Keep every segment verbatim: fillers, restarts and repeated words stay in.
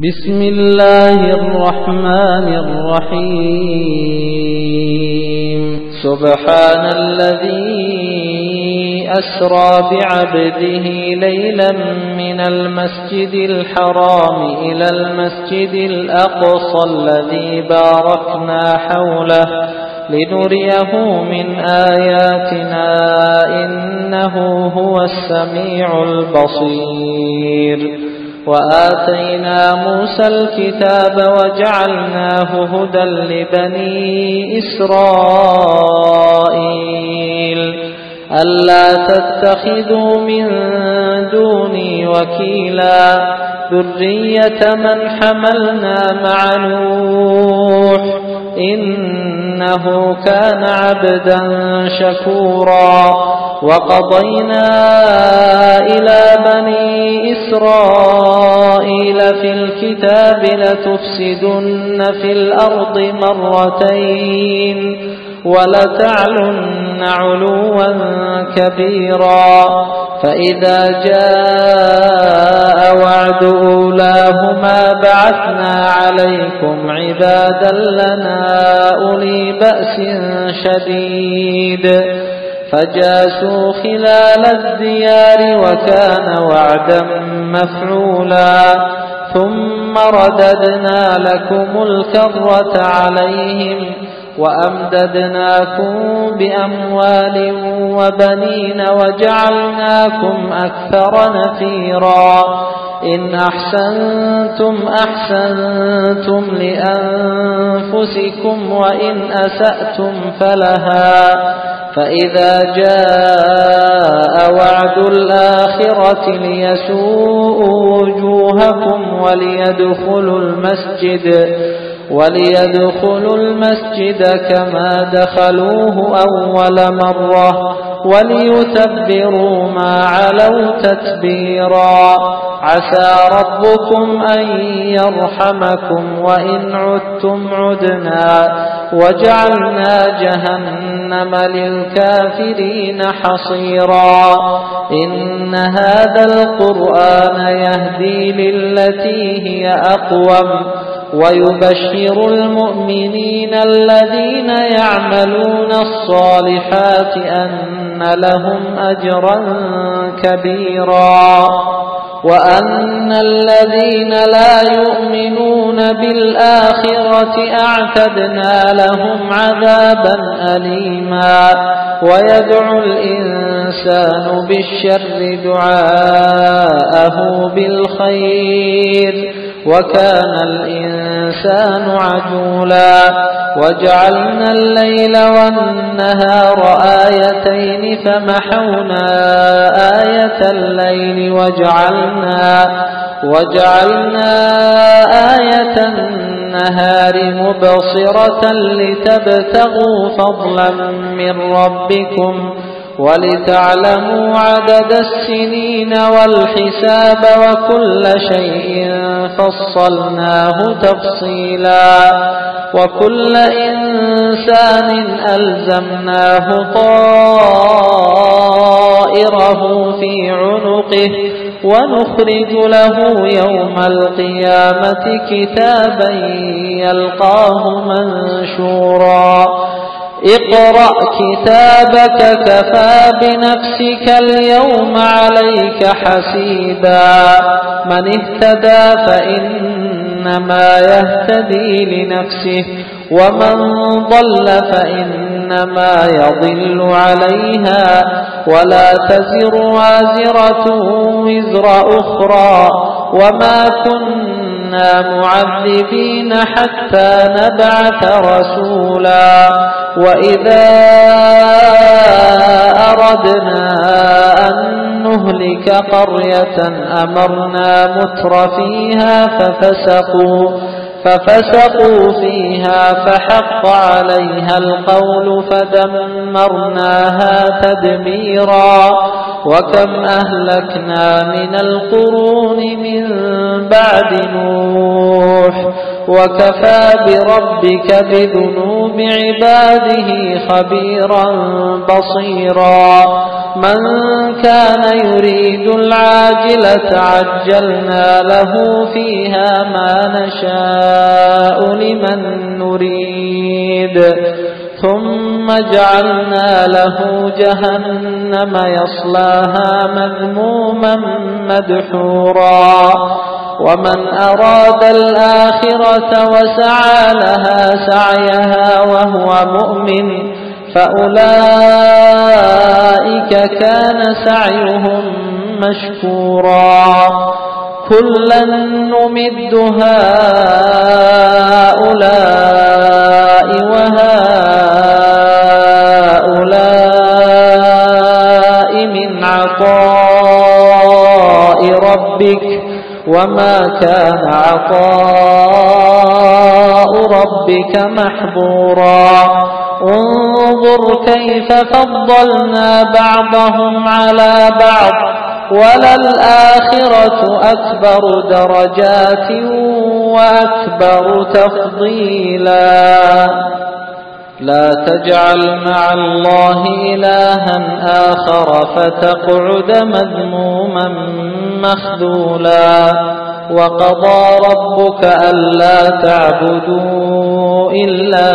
بسم الله الرحمن الرحيم سبحان الذي أسرى بعبده ليلا من المسجد الحرام إلى المسجد الأقصى الذي باركنا حوله لنريه من آياتنا إنه هو السميع البصير. وآتينا موسى الكتاب وجعلناه هدى لبني إسرائيل ألا تتخذوا من دوني وكيلا ذرية من حملنا مع نوح إنه كان عبدا شكورا. وقضينا إلى بني إسرائيل في الكتاب لتفسدن في الأرض مرتين ولتعلن علوا كبيرا. فإذا جاء وعد أولاهما بعثنا عليكم عبادا لنا أولي بأس شديد فجاسوا خلال الديار وكان وعدا مفعولا. ثم رددنا لكم الكرة عليهم وأمددناكم بأموال وبنين وجعلناكم أكثر نفيرا. إن أحسنتم أحسنتم لأنفسكم وإن أسأتم فلها. فإذا جاء وعد الآخرة ليسوءوا وجوهكم وليدخلوا المسجد وليدخلوا المسجد كما دخلوه أول مرة وليتبروا ما علوا تتبيرا. عسى ربكم أن يرحمكم وإن عدتم عدنا وجعلنا جهنم للكافرين حصيرا. إن هذا القرآن يهدي للتي هي أقوم ويبشر المؤمنين الذين يعملون الصالحات أن لهم أجرا كبيرا وأن الذين لا يؤمنون بالآخرة أعتدنا لهم عذابا أليما. ويدعو الإنسان بالشر دعاءه بالخير وكان الإنسان عجولا. وجعلنا الليل والنهار آيتين فمحونا آية الليل وجعلنا وجعلنا آية النهار مبصرة لتبتغوا فضلا من ربكم ولتعلموا عدد السنين والحساب وكل شيء فصلناه تفصيلا. وكل إنسان ألزمناه طائره في عنقه ونخرج له يوم القيامة كتابا يلقاه منشورا. اقرأ كتابك كفى بنفسك اليوم عليك حسيبا. من اهتدى فإنما يهتدي لنفسه ومن ضل فإنما يضل عليها ولا تزر وازرة وزر أخرى وما كنا معذبين حتى نبعث رسولا. وإذا أردنا أن نهلك قرية أمرنا متر فيها ففسقوا ففسقوا فيها فحق عليها القول فدمرناها تدميرا. وكم أهلكنا من القرون من بعد نوح وكفى بربك بذنوب عباده خبيرا بصيرا. من كان يريد العاجلة عجلنا له فيها ما نشاء لمن نريد ثم جعلنا له جهنم يصلاها مذموما مدحورا ومن أراد الآخرة وسعى لها سعيها وهو مؤمن فأولئك كان سعيهم مشكورا كلا نمد هؤلاء وهؤلاء من عطاء ربك وما كان عطاء ربك محظورا انظر كيف فضلنا بعضهم على بعض وللآخرة أكبر درجات وأكبر تفضيلا لا تجعل مع الله إلها آخر فتقعد مذموما مخذولا وقضى ربك ألا تعبدوا إلا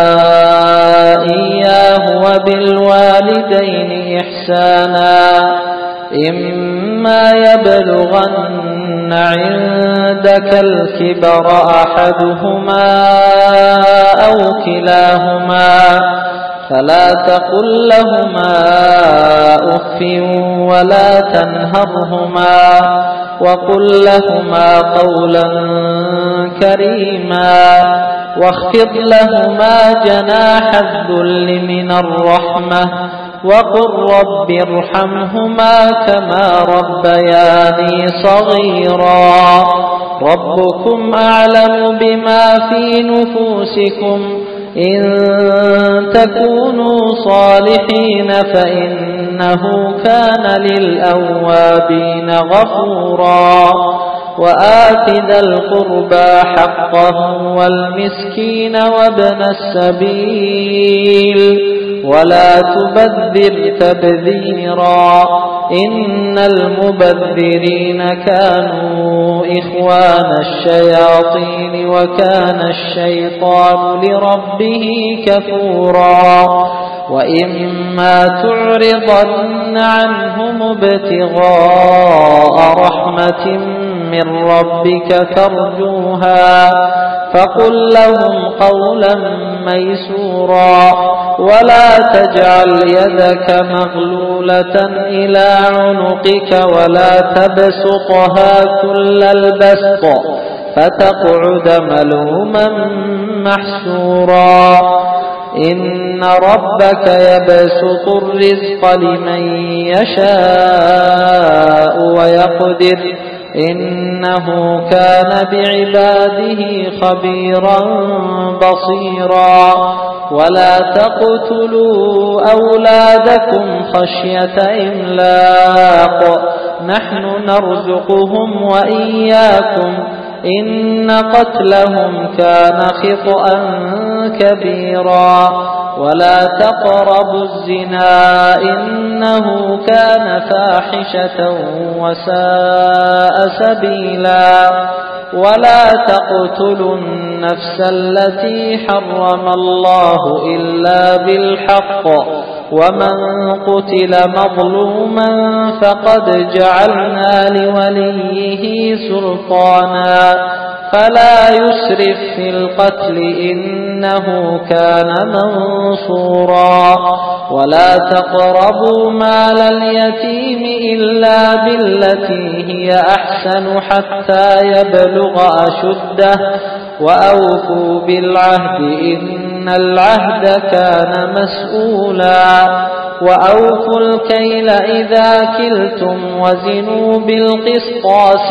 إياه وبالوالدين إحسانا إما يبلغن عندك الكبر أحدهما أو كلاهما فلا تقل لهما أف ولا تنهرهما وقل لهما قولا كريما واخفض لهما جناح الذل من الرحمة وقل رب ارحمهما كما ربياني صغيرا ربكم أعلم بما في نفوسكم إن تكونوا صالحين فإنه كان للأوابين غفورا وآت ذا القربى حقه والمسكين وابن السبيل ولا تبذر تبذيرا إن المبذرين كانوا إخوان الشياطين وكان الشيطان لربه كفورا وإما تعرضن عنهم ابتغاء رحمة من ربك ترجوها فقل لهم قولا ميسورا ولا تجعل يدك مغلولة إلى عنقك ولا تبسطها كل البسط فتقعد ملوما محسورا إن ربك يبسط الرزق لمن يشاء ويقدر إنه كان بعباده خبيرا بصيرا ولا تقتلوا أولادكم خشية إملاق نحن نرزقهم وإياكم إن قتلهم كان خطأ كبيرا ولا تقربوا الزنا إنه كان فاحشة وساء سبيلا ولا تقتلوا النفس التي حرم الله إلا بالحق ومن قتل مظلوما فقد جعلنا لوليه سلطانا فلا يسرف في القتل إنه كان منصورا ولا تقربوا مال اليتيم إلا بالتي هي أحسن حتى يبلغ أشده وأوفوا بالعهد إن العهد كان مسؤولا وأوفوا الكيل إذا كلتم وزنوا بالقسطاس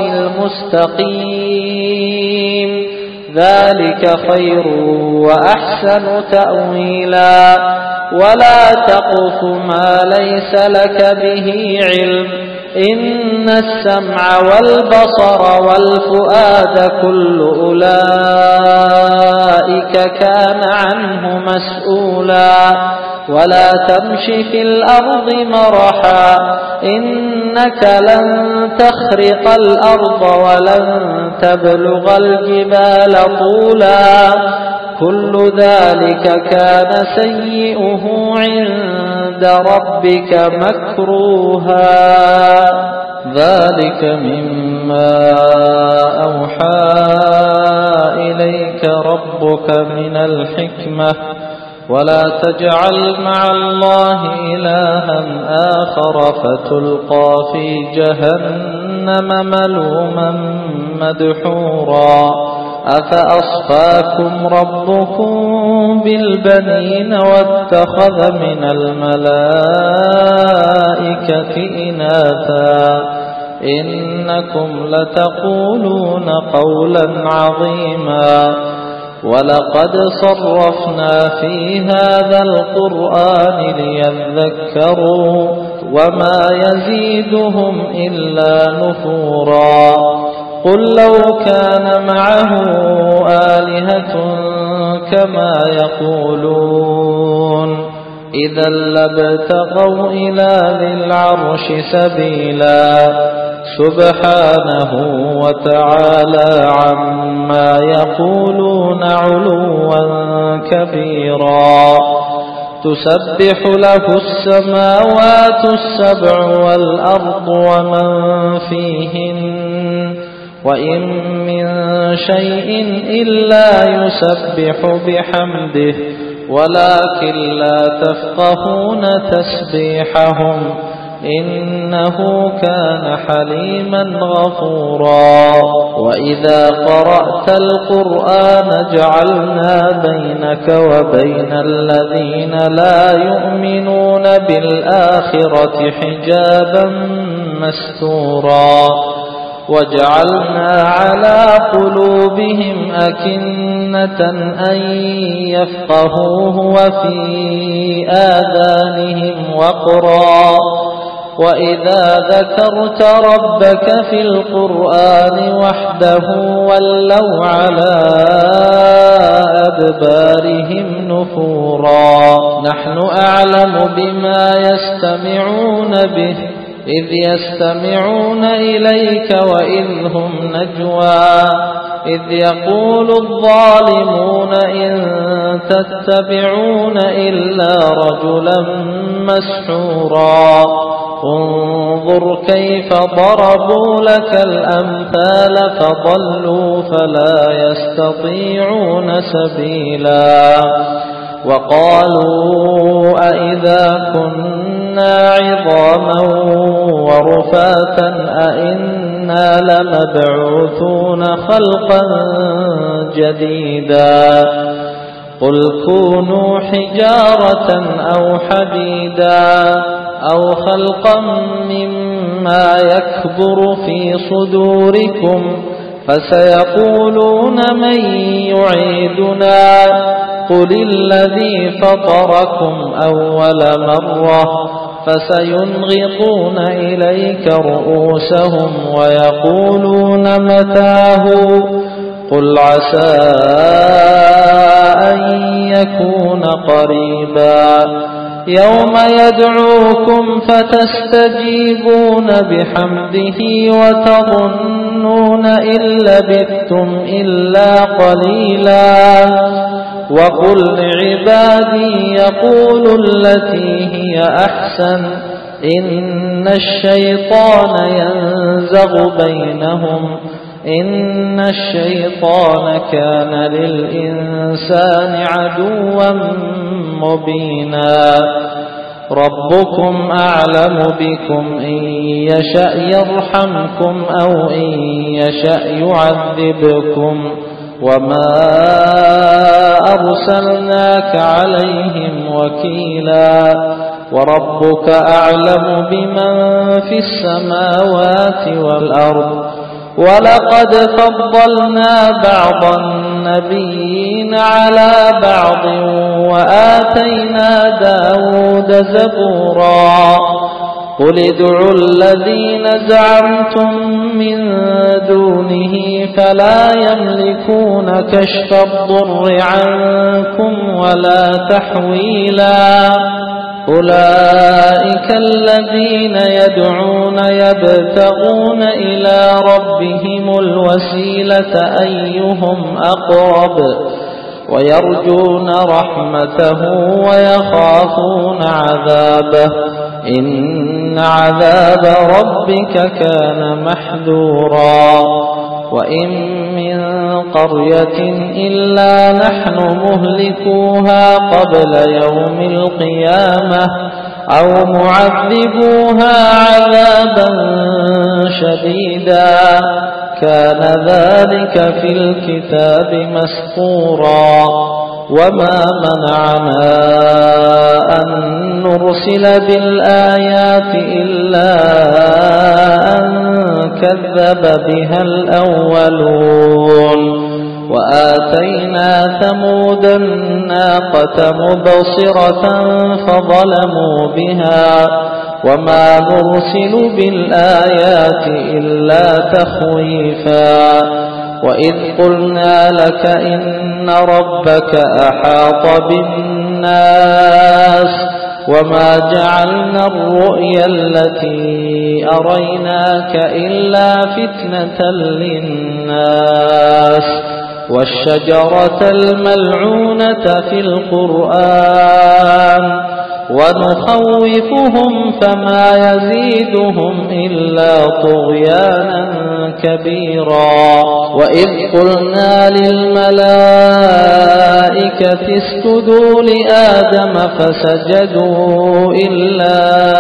المستقيم ذلك خير وأحسن تأويلا ولا تقف ما ليس لك به علم إن السمع والبصر والفؤاد كل أولئك كان عنه مسؤولا ولا تمش في الأرض مرحا إنك لن تخرق الأرض ولن تبلغ الجبال طولا كل ذلك كان سيئه عند ربك مكروها ذلك مما أوحى إليك ربك من الحكمة ولا تجعل مع الله إلها آخر فتلقى في جهنم ملوما مدحورا أفأصفاكم ربكم بالبنين واتخذ من الملائكة إناثا إنكم لتقولون قولا عظيما ولقد صرفنا في هذا القرآن ليذكروا وما يزيدهم إلا نفورا قل لو كان معه آلهة كما يقولون إذا لابتغوا إلى ذي العرش سبيلا سبحانه وتعالى عما يقولون علوا كبيرا تسبح له السماوات السبع والأرض ومن فيهن وإن من شيء إلا يسبح بحمده ولكن لا تفقهون تسبيحهم إنه كان حليما غفورا وإذا قرأت القرآن جعلنا بينك وبين الذين لا يؤمنون بالآخرة حجابا مستورا وجعلنا على قلوبهم أكنة أن يفقهوه وفي آذانهم وقرا وإذا ذكرت ربك في القرآن وحده ولوا على أدبارهم نفورا نحن أعلم بما يستمعون به إذ يستمعون إليك وإذ هم نجوى إذ يقول الظالمون إن تتبعون إلا رجلا مسحورا انظر كيف ضربوا لك الأمثال فضلوا فلا يستطيعون سبيلا وقالوا أئذا كنا عظاما ورفاتا أئنا لمبعوثون خلقا جديدا قل كونوا حجارة أو حديدا أو خلقا مما يكبر في صدوركم فسيقولون من يعيدنا قل الذي فطركم أول مرة فسينغضون إليك رؤوسهم ويقولون متاه قل عسى أن يكون قريبا يوم يدعوكم فتستجيبون بحمده وتظنون إن لبثتم إلا قليلا وقل لعبادي يقولوا التي هي أحسن إن الشيطان ينزغ بينهم إن الشيطان كان للإنسان عدوا مبينا ربكم أعلم بكم إن يشأ يرحمكم أو إن يشأ يعذبكم وما أرسلناك عليهم وكيلا وربك أعلم بمن في السماوات والأرض ولقد فضلنا بعض النبيين على بعض وآتينا داود زبورا قل ادعوا الذين زعمتم من دونه فلا يملكون كشف الضر عنكم ولا تحويلا أولئك الذين يدعون يبتغون إلى ربهم الوسيلة أيهم أقرب ويرجون رحمته ويخافون عذابه إن عذاب ربك كان محذورا وإن من قرية إلا نحن مهلكوها قبل يوم القيامة أو معذبوها عذابا شديدا كان ذلك في الكتاب مسطورا وما منعنا أن نرسل بالآيات إلا أن كذب بها الأولون وآتينا ثمود الناقة مبصرة فظلموا بها وما نرسل بالآيات إلا تخويفا وإذ قلنا لك إن ربك أحاط بالناس وما جعلنا الرؤيا التي أريناك إلا فتنة للناس والشجرة الملعونة في القرآن ونخوفهم فما يزيدهم إلا طغيانا كبيرا وإذ قلنا للملائكة اسجدوا لآدم فسجدوا إلا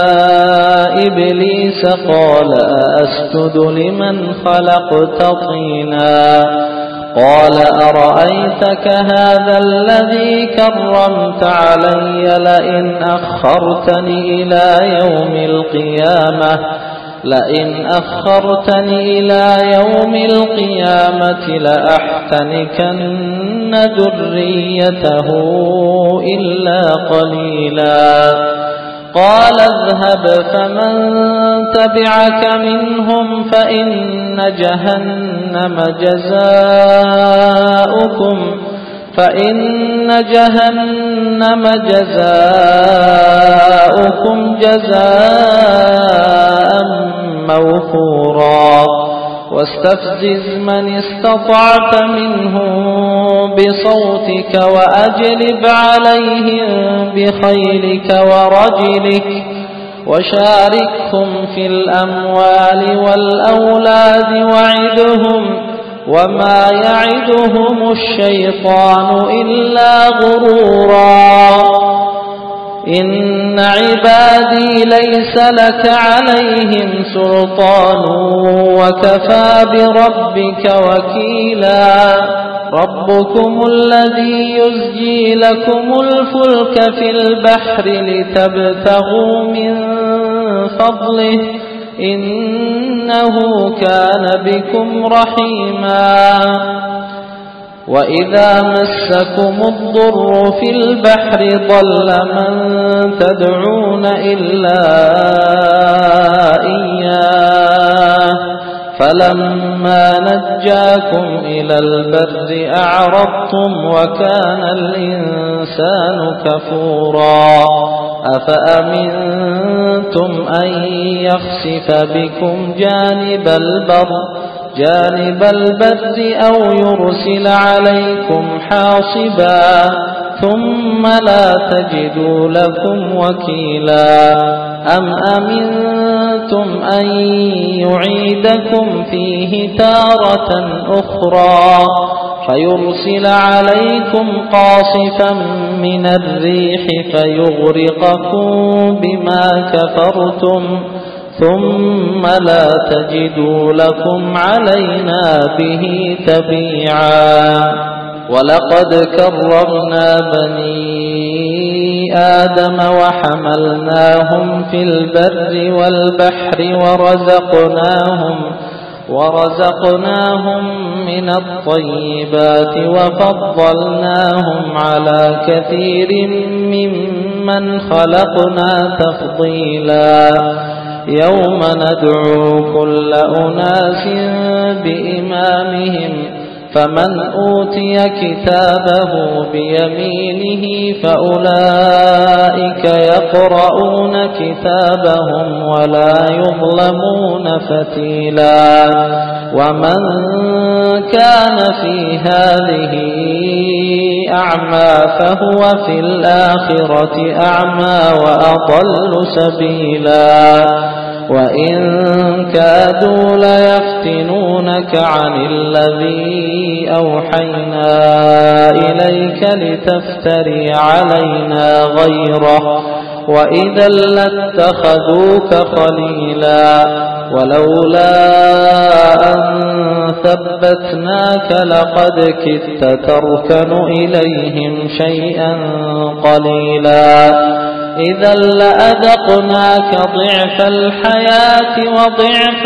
إبليس قال أسجد لمن خلقت طينا قال أرأيتك هذا الذي كرمت علي لئن أخرتني إلى يوم القيامة لئن أخرتني إلى يوم القيامة لأحتنكن ذريته إلا قليلا قال اذهب فمن تبعك منهم فإن جهنم جزاؤكم فإن جهنم جزاؤكم جزاء موفورا واستفزز من استطعت منهم بصوتك وأجلب عليهم بخيلك ورجلك وشاركهم في الأموال والأولاد وعدهم وما يعدهم الشيطان إلا غرورا إن عبادي ليس لك عليهم سلطان وكفى بربك وكيلا ربكم الذي يزجي لكم الفلك في البحر لتبتغوا من فضله إنه كان بكم رحيما وإذا مسكم الضر في البحر ضل من تدعون إلا إياه فلما نجاكم إلى البر أعرضتم وكان الإنسان كفورا أفأمنتم أن يخسف بكم جانب البر جانب البر أو يرسل عليكم حاصبا ثم لا تجدوا لكم وكيلا أم أمنتم أن يعيدكم فيه تارة أخرى فيرسل عليكم قاصفا من الريح فيغرقكم بما كفرتم ثم لا تجدوا لكم علينا به تبيعا ولقد كرمنا بني آدم وحملناهم في البر والبحر ورزقناهم ورزقناهم من الطيبات وفضلناهم على كثير ممن خلقنا تفضيلا يوم ندعو كل أناس بإمامهم فمن أوتي كتابه بيمينه فأولئك يقرؤون كتابهم ولا يظلمون فتيلا ومن كان في هذه أعمى فهو في الآخرة أعمى وأضل سبيلا وإن كادوا ليفتنونك عن الذي أوحينا إليك لتفتري علينا غيره وإذا لاتخذوك خليلا ولولا أن ثبتناك لقد كدت تركن إليهم شيئا قليلا إذا لأذقناك ضعف الحياة وضعف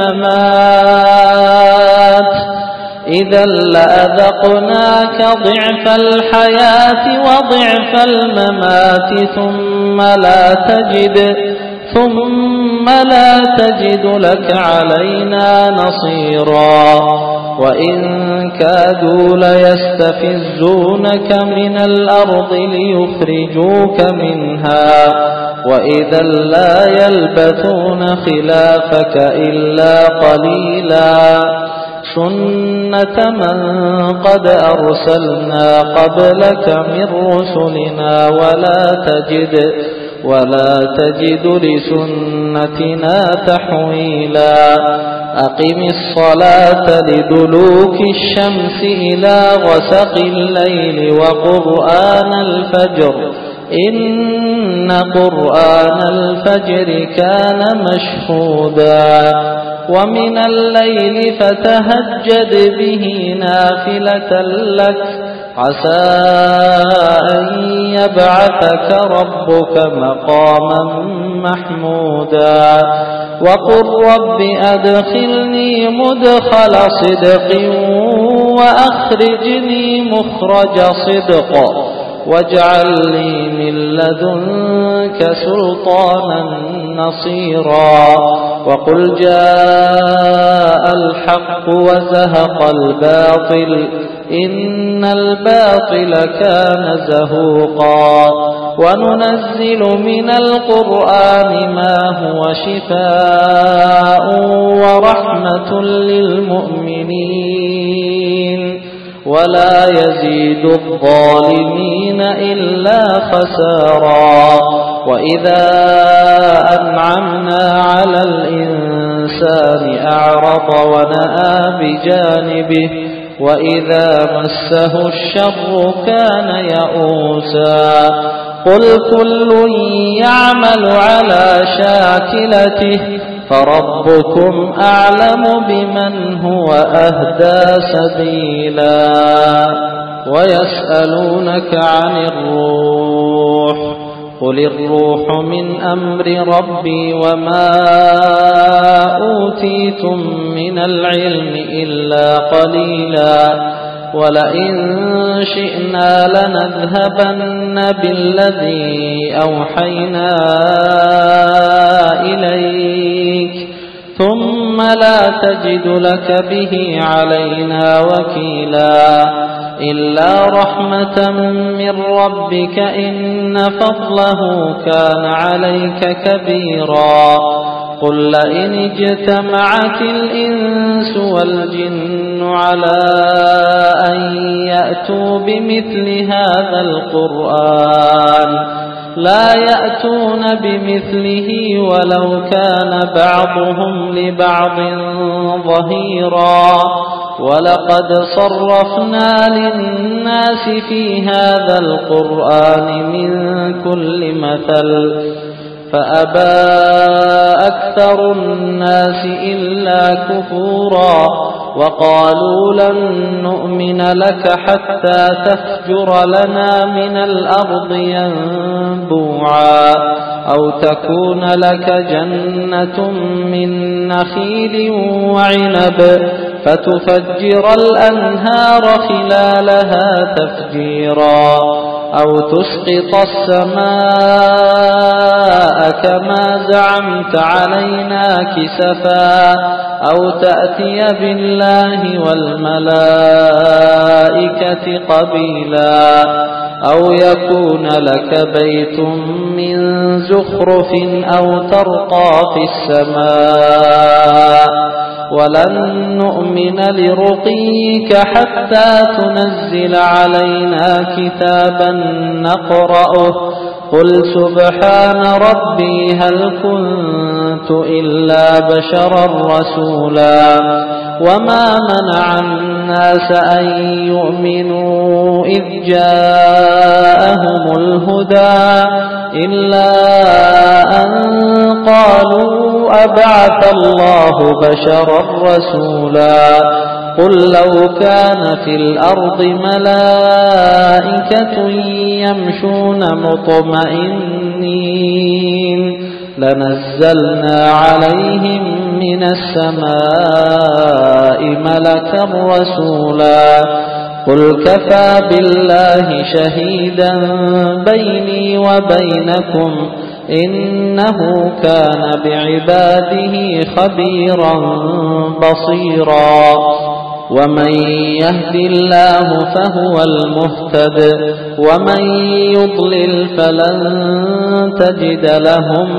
الممات إذا لأذقناك ضعف الحياة وضعف الممات ثم لا تجد ثم لا تجد لك علينا نصيرا وإن كادوا ليستفزونك من الأرض ليخرجوك منها وإذا لا يلبثون خلافك إلا قليلا سنة من قد أرسلنا قبلك من رسلنا ولا تجد ولا تجد لسنتنا تحويلا أقم الصلاة لدلوك الشمس إلى غسق الليل وقرآن الفجر إن قرآن الفجر كان مشهودا ومن الليل فتهجد به نافلة لك عسى أن يبعثك ربك مقاما محمودا وقل رب أدخلني مدخل صدق وأخرجني مخرج صدق واجعل لي من لدنك سلطانا نصيرا وقل جاء الحق وزهق الباطل إن الباطل كان زهوقا وننزل من القرآن ما هو شفاء ورحمة للمؤمنين ولا يزيد الظالمين إلا خسارا وإذا أنعمنا على الإنسان أعرض ونأى بجانبه وإذا مسه الشر كان يئوسا قل كل يعمل على شاكلته فربكم أعلم بمن هو أهدى سبيلا ويسألونك عن الروح قل الروح من أمر ربي وما أوتيتم من العلم إلا قليلا ولئن شئنا لنذهبن بالذي أوحينا إليك ثم لا تجد لك به علينا وكيلا إلا رحمة من ربك إن فضله كان عليك كبيرا قل لئن اجتمعت الإنس والجن على أن يأتوا بمثل هذا القرآن لا يأتون بمثله ولو كان بعضهم لبعض ظهيرا ولقد صرفنا للناس في هذا القرآن من كل مثل فأبى أكثر الناس إلا كفورا وقالوا لن نؤمن لك حتى تفجر لنا من الأرض ينبوعا أو تكون لك جنة من نخيل وعنب فتفجر الأنهار خلالها تفجيرا أو تسقط السماء كما زعمت علينا كسفا أو تأتي بالله والملائكة قبيلا أو يكون لك بيت من زخرف أو ترقى في السماء ولن نؤمن لرقيك حتى تنزل علينا كتابا نقرأه قل سبحان ربي هل كنت إلا بشرا رسولا وما منع الناس أن يؤمنوا إذ جاءهم الهدى إلا أن قالوا أبعث الله بشرا رسولا قل لو كان في الأرض ملائكة يمشون مطمئنين لنزلنا عليهم من السماء ملكا رسولا قل كفى بالله شهيدا بيني وبينكم إنه كان بعباده خبيرا بصيرا ومن يهد الله فهو المهتد ومن يضلل فلن تجد لهم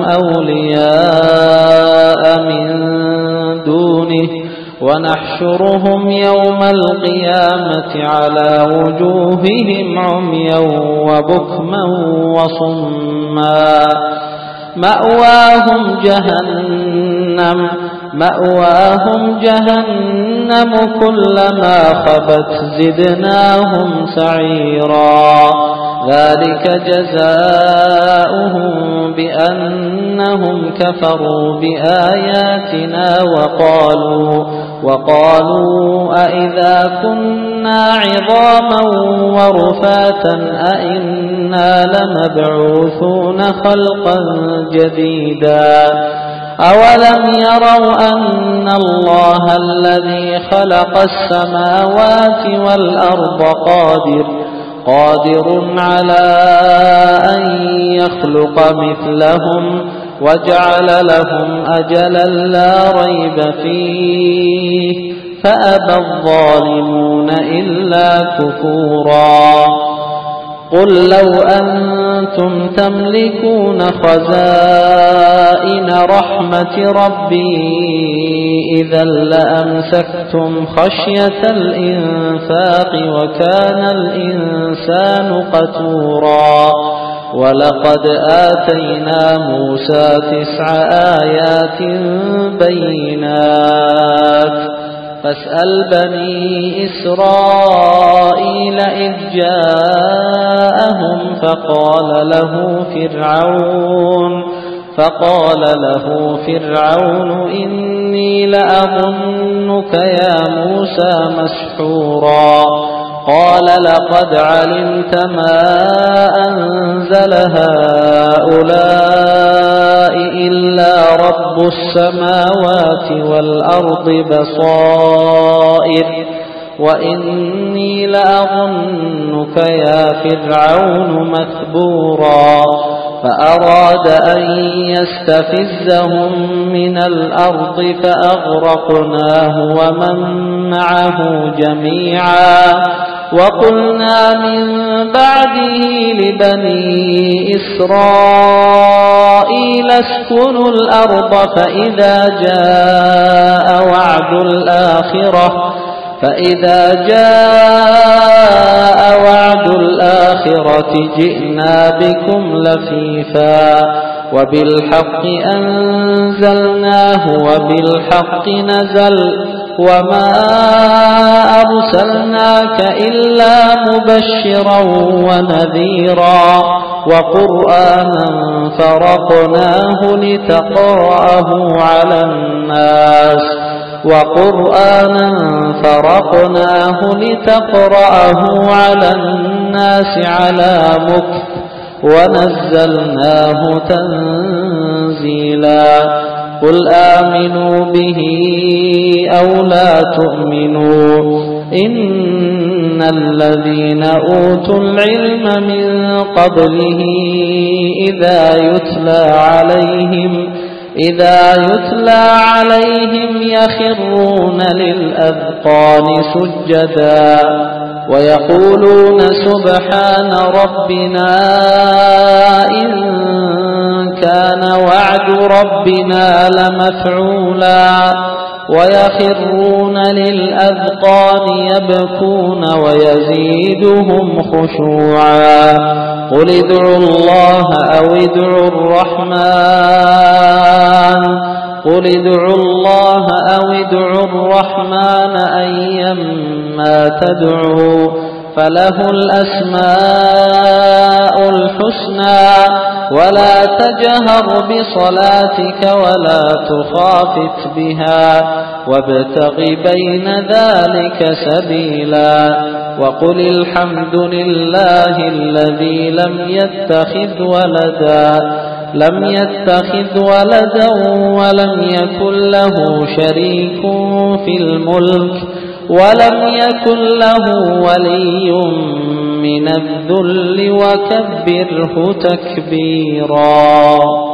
أولياء من دونه ونحشرهم يوم القيامة على وجوههم عميا وبكما وصما مأواهم جهنم مأواهم جهنم كلما خبت زدناهم سعيرا ذلك جزاؤهم بأنهم كفروا بآياتنا وقالوا وقالوا أئذا كنا عظاما ورفاتا أئنا لمبعوثون خلقا جديدا أولم يروا أن الله الذي خلق السماوات والأرض قادر قادر على أن يخلق مثلهم وجعل لهم أجلا لا ريب فيه فأبى الظالمون إلا كفورا قل لو أنتم تملكون خزائن رحمة ربي إذا لأمسكتم خشية الإنفاق وكان الإنسان قتورا ولقد آتينا موسى تسع آيات بينات فاسأل بني إسرائيل إذ جاءهم فقال له فرعون فقال له فرعون إني لأظنك يا موسى مسحورا قال لقد علمت ما أنزل هؤلاء إلا رب السماوات والأرض بصائر وإني لأظنك يا فرعون مثبورا فأراد أن يستفزهم من الأرض فأغرقناه ومن معه جميعا وقلنا من بعده لبني إسرائيل اسكنوا الأرض فإذا جاء وعد الآخرة فإذا جاء وعد الآخرة جئنا بكم لفيفا وبالحق أنزلناه وبالحق نزل وما أرسلناك إلا مبشرا ونذيرا وقرآنا فرقناه لتقرأه على الناس وقرآنا فرقناه لتقرأه على الناس على مكث ونزلناه تنزيلا قل آمنوا به أو لا تؤمنوا إن الذين أوتوا العلم من قبله إذا يتلى عليهم إذا يتلى عليهم يخرون للأذقان سجدا ويقولون سبحان ربنا إن كان وعد ربنا لمفعولا ويخرون للأذقان يبكون ويزيدهم خشوعا قل ادعوا الله أو ادعوا الرحمن قل ادعوا الله أو ادعوا الرحمن أيما تدعوا فله الأسماء الحسنى ولا تجهر بصلاتك ولا تخافت بها وابتغ بين ذلك سبيلا وقل الحمد لله الذي لم يتخذ ولدا لم يتخذ ولدا ولم يكن له شريك في الملك ولم يكن له ولي من الذل وكبره تكبيرا.